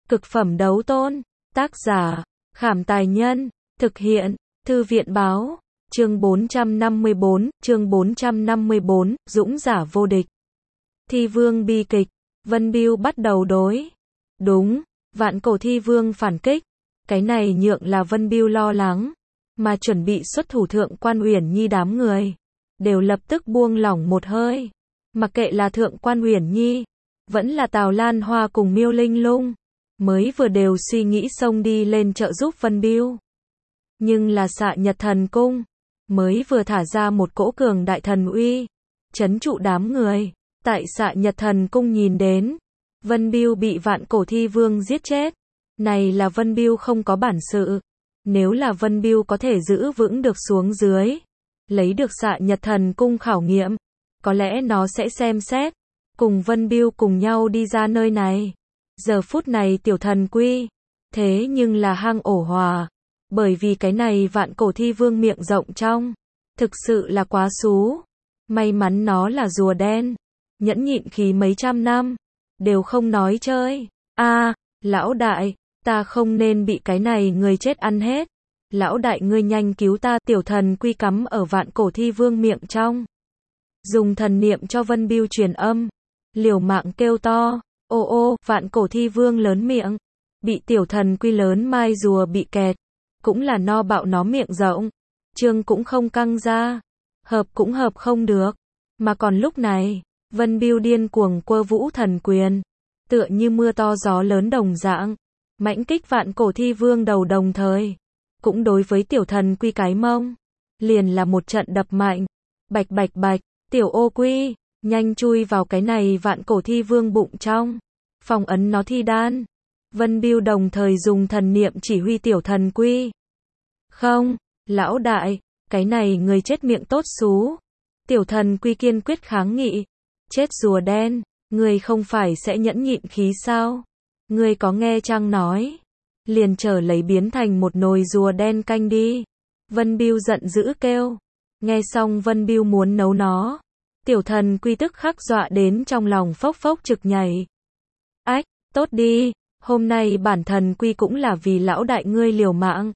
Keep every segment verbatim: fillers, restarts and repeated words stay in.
Cực phẩm đấu tôn. Tác giả, Khảm Tài Nhân. Thực hiện, Thư viện Báo. Chương bốn trăm năm mươi bốn, chương bốn trăm năm mươi bốn, Dũng giả vô địch. Thi vương bi kịch. Vân Bưu bắt đầu đối. Đúng, vạn cổ thi vương phản kích. Cái này nhượng là Vân Bưu lo lắng. Mà chuẩn bị xuất thủ Thượng Quan Uyển Nhi đám người. Đều lập tức buông lỏng một hơi. Mặc kệ là Thượng Quan Uyển Nhi. Vẫn là Tào Lan Hoa cùng Miêu Linh Lung. Mới vừa đều suy nghĩ xông đi lên trợ giúp Vân Bưu. Nhưng là Xạ Nhật Thần Cung. Mới vừa thả ra một cỗ cường đại thần uy. Chấn trụ đám người. Tại Xạ Nhật Thần Cung nhìn đến. Vân Bưu bị vạn cổ thi vương giết chết. Này là Vân Bưu không có bản sự. Nếu là Vân Bưu có thể giữ vững được xuống dưới. Lấy được Xạ Nhật Thần Cung khảo nghiệm. Có lẽ nó sẽ xem xét. Cùng Vân Bưu cùng nhau đi ra nơi này. Giờ phút này tiểu thần quy. Thế nhưng là hang ổ hòa. Bởi vì cái này vạn cổ thi vương miệng rộng trong. Thực sự là quá xú. May mắn nó là rùa đen. Nhẫn nhịn khí mấy trăm năm. Đều không nói chơi. A, lão đại. Ta không nên bị cái này người chết ăn hết. Lão đại ngươi nhanh cứu ta. Tiểu thần quy cắm ở vạn cổ thi vương miệng trong. Dùng thần niệm cho Vân Bưu truyền âm. Liều mạng kêu to. Ô ô, vạn cổ thi vương lớn miệng. Bị tiểu thần quy lớn mai rùa bị kẹt. Cũng là no bạo nó miệng rộng. Chương cũng không căng ra. Hợp cũng hợp không được. Mà còn lúc này, Vân Bưu điên cuồng quơ vũ thần quyền. Tựa như mưa to gió lớn đồng dạng. Mãnh kích vạn cổ thi vương đầu đồng thời. Cũng đối với tiểu thần quy cái mông. Liền là một trận đập mạnh. Bạch bạch bạch, tiểu ô quy. Nhanh chui vào cái này vạn cổ thi vương bụng trong. Phong ấn nó thi đan. Vân Bưu đồng thời dùng thần niệm chỉ huy tiểu thần quy. Không, lão đại, cái này người chết miệng tốt xú. Tiểu thần quy kiên quyết kháng nghị. Chết rùa đen, người không phải sẽ nhẫn nhịn khí sao? Người có nghe chăng nói? Liền trở lấy biến thành một nồi rùa đen canh đi. Vân Bưu giận dữ kêu. Nghe xong Vân Bưu muốn nấu nó. Tiểu thần quy tức khắc dọa đến trong lòng phốc phốc trực nhảy. Ách, tốt đi, hôm nay bản thần quy cũng là vì lão đại ngươi liều mạng.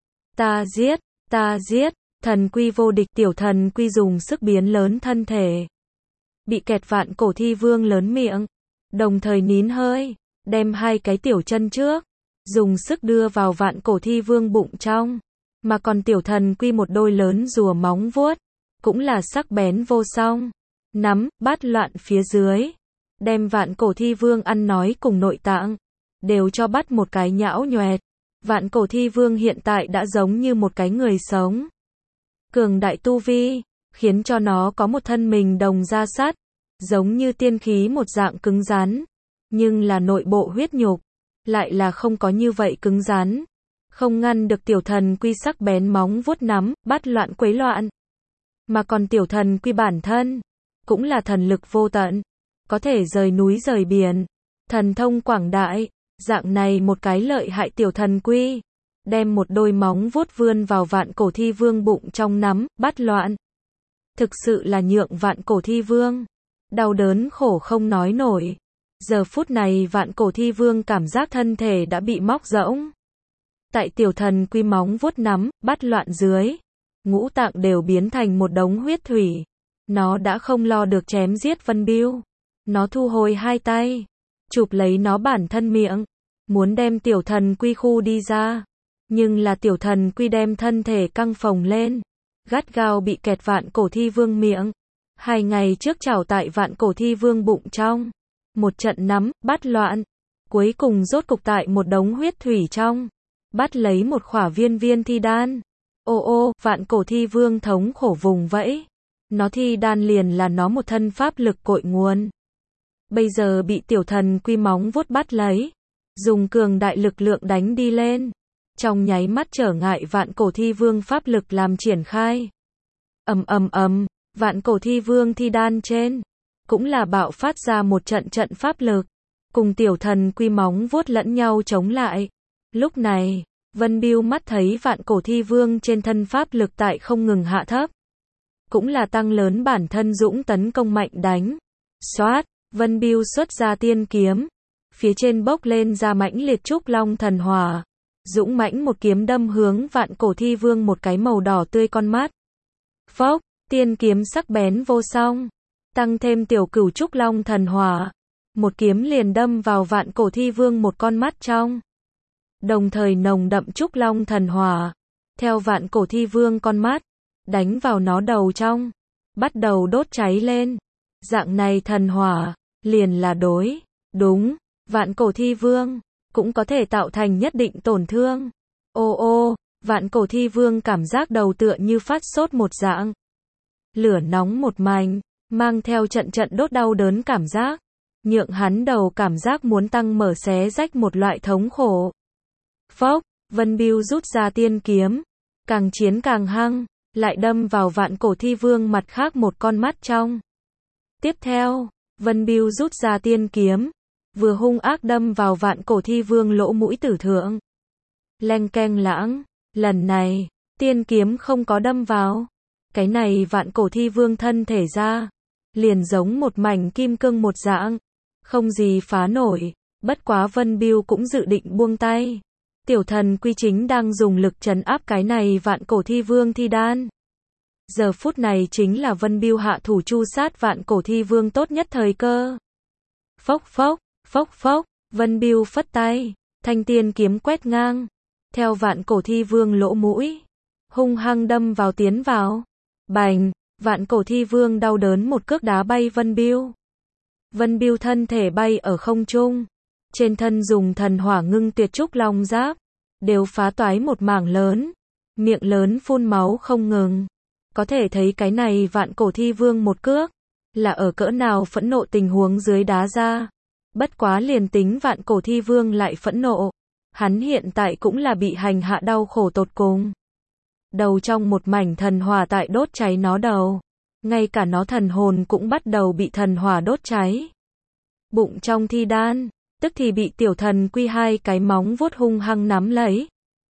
Ta giết, ta giết, thần quy vô địch. Tiểu thần quy dùng sức biến lớn thân thể. Bị kẹt vạn cổ thi vương lớn miệng. Đồng thời nín hơi, đem hai cái tiểu chân trước. Dùng sức đưa vào vạn cổ thi vương bụng trong. Mà còn tiểu thần quy một đôi lớn rùa móng vuốt. Cũng là sắc bén vô song. Nắm, bát loạn phía dưới. Đem vạn cổ thi vương ăn nói cùng nội tạng. Đều cho bắt một cái nhão nhoẹt. Vạn cổ thi vương hiện tại đã giống như một cái người sống. Cường đại tu vi. Khiến cho nó có một thân mình đồng da sắt. Giống như tiên khí một dạng cứng rắn. Nhưng là nội bộ huyết nhục. Lại là không có như vậy cứng rắn. Không ngăn được tiểu thần quy sắc bén móng vuốt nắm, bắt loạn quấy loạn. Mà còn tiểu thần quy bản thân. Cũng là thần lực vô tận. Có thể rời núi rời biển. Thần thông quảng đại. Dạng này một cái lợi hại tiểu thần quy. Đem một đôi móng vuốt vươn vào vạn cổ thi vương bụng trong nắm, bắt loạn. Thực sự là nhượng vạn cổ thi vương. Đau đớn khổ không nói nổi. Giờ phút này vạn cổ thi vương cảm giác thân thể đã bị móc rỗng. Tại tiểu thần quy móng vuốt nắm, bắt loạn dưới. Ngũ tạng đều biến thành một đống huyết thủy. Nó đã không lo được chém giết Vân Bưu. Nó thu hồi hai tay. Chụp lấy nó bản thân miệng. Muốn đem tiểu thần quy khu đi ra. Nhưng là tiểu thần quy đem thân thể căng phồng lên. Gắt gao bị kẹt vạn cổ thi vương miệng. Hai ngày trước chảo tại vạn cổ thi vương bụng trong. Một trận nắm, bắt loạn. Cuối cùng rốt cục tại một đống huyết thủy trong. Bắt lấy một khỏa viên viên thi đan. Ô ô, vạn cổ thi vương thống khổ vùng vẫy. Nó thi đan liền là nó một thân pháp lực cội nguồn. Bây giờ bị tiểu thần quy móng vuốt bắt lấy. Dùng cường đại lực lượng đánh đi lên. Trong nháy mắt trở ngại vạn cổ thi vương pháp lực làm triển khai. Ầm ầm ầm, vạn cổ thi vương thi đan trên. Cũng là bạo phát ra một trận trận pháp lực. Cùng tiểu thần quy móng vuốt lẫn nhau chống lại. Lúc này, Vân Bưu mắt thấy vạn cổ thi vương trên thân pháp lực tại không ngừng hạ thấp. Cũng là tăng lớn bản thân dũng tấn công mạnh đánh. Xoát, Vân Bưu xuất ra tiên kiếm. phía trên bốc lên ra mãnh liệt trúc long thần hỏa. Dũng mãnh một kiếm đâm hướng Vạn Cổ Thi Vương một cái màu đỏ tươi con mắt. Phốc, tiên kiếm sắc bén vô song, tăng thêm tiểu cửu trúc long thần hỏa, một kiếm liền đâm vào Vạn Cổ Thi Vương một con mắt trong. Đồng thời nồng đậm trúc long thần hỏa, theo Vạn Cổ Thi Vương con mắt, đánh vào nó đầu trong, bắt đầu đốt cháy lên. Dạng này thần hỏa, liền là đối, đúng, Vạn Cổ Thi Vương, cũng có thể tạo thành nhất định tổn thương. Ô ô, Vạn Cổ Thi Vương cảm giác đầu tựa như phát sốt một dạng. Lửa nóng một mảnh, mang theo trận trận đốt đau đớn cảm giác, nhượng hắn đầu cảm giác muốn tăng mở xé rách một loại thống khổ. Phốc, Vân Bưu rút ra tiên kiếm, càng chiến càng hăng, lại đâm vào Vạn Cổ Thi Vương mặt khác một con mắt trong. Tiếp theo, Vân Bưu rút ra tiên kiếm, vừa hung ác đâm vào Vạn Cổ Thi Vương lỗ mũi tử thượng. Leng keng lãng, lần này, tiên kiếm không có đâm vào. Cái này Vạn Cổ Thi Vương thân thể ra, liền giống một mảnh kim cương một dạng, không gì phá nổi. Bất quá Vân Bưu cũng dự định buông tay. Tiểu thần quy chính đang dùng lực trấn áp cái này Vạn Cổ Thi Vương thi đan. Giờ phút này chính là Vân Bưu hạ thủ chu sát Vạn Cổ Thi Vương tốt nhất thời cơ. Phốc phốc, phốc phốc, Vân Bưu phất tay, thanh tiên kiếm quét ngang, theo Vạn Cổ Thi Vương lỗ mũi, hung hăng đâm vào tiến vào. Bành, Vạn Cổ Thi Vương đau đớn một cước đá bay Vân Bưu. Vân Bưu thân thể bay ở không trung, trên thân dùng thần hỏa ngưng tuyệt trúc long giáp, đều phá toái một mảng lớn, miệng lớn phun máu không ngừng. Có thể thấy cái này Vạn Cổ Thi Vương một cước, là ở cỡ nào phẫn nộ tình huống dưới đá ra. Bất quá liền tính Vạn Cổ Thi Vương lại phẫn nộ, hắn hiện tại cũng là bị hành hạ đau khổ tột cùng. Đầu trong một mảnh thần hỏa tại đốt cháy nó đầu, ngay cả nó thần hồn cũng bắt đầu bị thần hỏa đốt cháy. Bụng trong thi đan, tức thì bị tiểu thần quy hai cái móng vuốt hung hăng nắm lấy.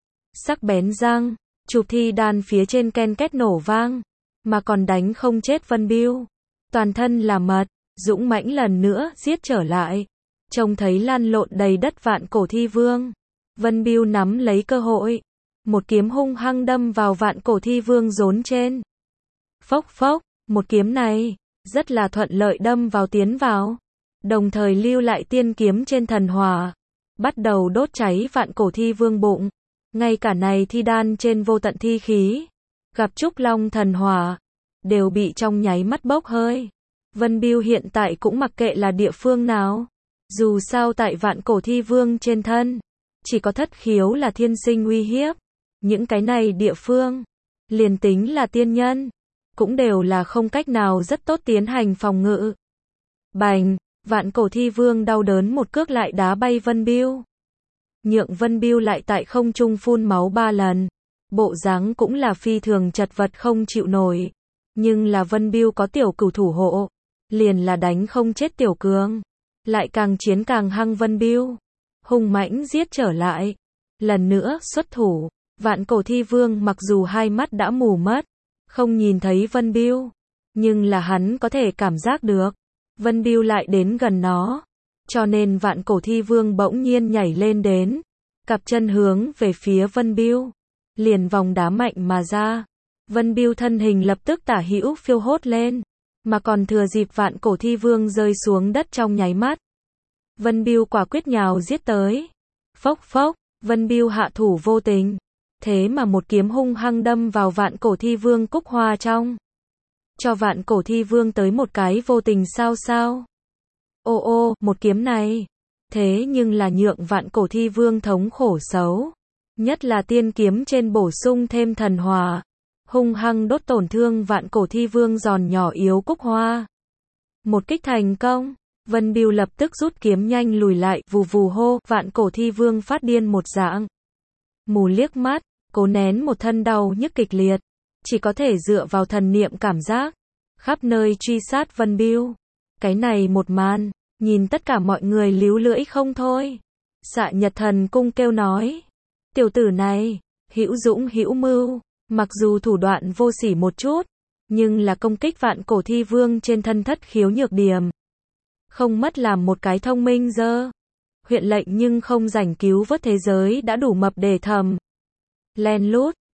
Sắc bén răng, chụp thi đan phía trên ken két nổ vang, mà còn đánh không chết Vân Bưu. Toàn thân là mật, dũng mãnh lần nữa giết trở lại. Trông thấy lan lộn đầy đất Vạn Cổ Thi Vương, Vân Bưu nắm lấy cơ hội, một kiếm hung hăng đâm vào Vạn Cổ Thi Vương rốn trên. Phốc phốc, một kiếm này, rất là thuận lợi đâm vào tiến vào, đồng thời lưu lại tiên kiếm trên thần hỏa, bắt đầu đốt cháy Vạn Cổ Thi Vương bụng. Ngay cả này thi đan trên vô tận thi khí, gặp trúc long thần hỏa, đều bị trong nháy mắt bốc hơi. Vân Bưu hiện tại cũng mặc kệ là địa phương nào, dù sao tại Vạn Cổ Thi Vương trên thân, chỉ có thất khiếu là thiên sinh uy hiếp. Những cái này địa phương, liền tính là tiên nhân, cũng đều là không cách nào rất tốt tiến hành phòng ngự. Bành, Vạn Cổ Thi Vương đau đớn một cước lại đá bay Vân Bưu, nhượng Vân Bưu lại tại không trung phun máu ba lần. Bộ dáng cũng là phi thường chật vật không chịu nổi. Nhưng là Vân Bưu có tiểu cửu thủ hộ, liền là đánh không chết tiểu cường. Lại càng chiến càng hăng Vân Bưu, hung mãnh giết trở lại. Lần nữa xuất thủ, Vạn Cổ Thi Vương mặc dù hai mắt đã mù mất, không nhìn thấy Vân Bưu, nhưng là hắn có thể cảm giác được Vân Bưu lại đến gần nó. Cho nên Vạn Cổ Thi Vương bỗng nhiên nhảy lên đến, cặp chân hướng về phía Vân Bưu, liền vòng đá mạnh mà ra. Vân Bưu thân hình lập tức tả hữu phiêu hốt lên, mà còn thừa dịp Vạn Cổ Thi Vương rơi xuống đất trong nháy mắt, Vân Bưu quả quyết nhào giết tới. Phốc phốc, Vân Bưu hạ thủ vô tình, thế mà một kiếm hung hăng đâm vào Vạn Cổ Thi Vương cúc hoa trong, cho Vạn Cổ Thi Vương tới một cái vô tình sao sao. Ô ô, một kiếm này, thế nhưng là nhượng Vạn Cổ Thi Vương thống khổ xấu, nhất là tiên kiếm trên bổ sung thêm thần hỏa, hung hăng đốt tổn thương Vạn Cổ Thi Vương giòn nhỏ yếu cúc hoa. Một kích thành công, Vân Bưu lập tức rút kiếm nhanh lùi lại, vù vù hô. Vạn Cổ Thi Vương phát điên một dạng, mù liếc mắt, cố nén một thân đau nhức kịch liệt, chỉ có thể dựa vào thần niệm cảm giác, khắp nơi truy sát Vân Bưu. Cái này một màn, nhìn tất cả mọi người líu lưỡi không thôi. Dạ Nhật Thần Cung kêu nói, tiểu tử này, hữu dũng hữu mưu, mặc dù thủ đoạn vô sỉ một chút, nhưng là công kích Vạn Cổ Thi Vương trên thân thất khiếu nhược điểm, không mất làm một cái thông minh dơ. huyện lệnh nhưng không rảnh cứu vớt thế giới đã đủ mập để thầm. Len lút,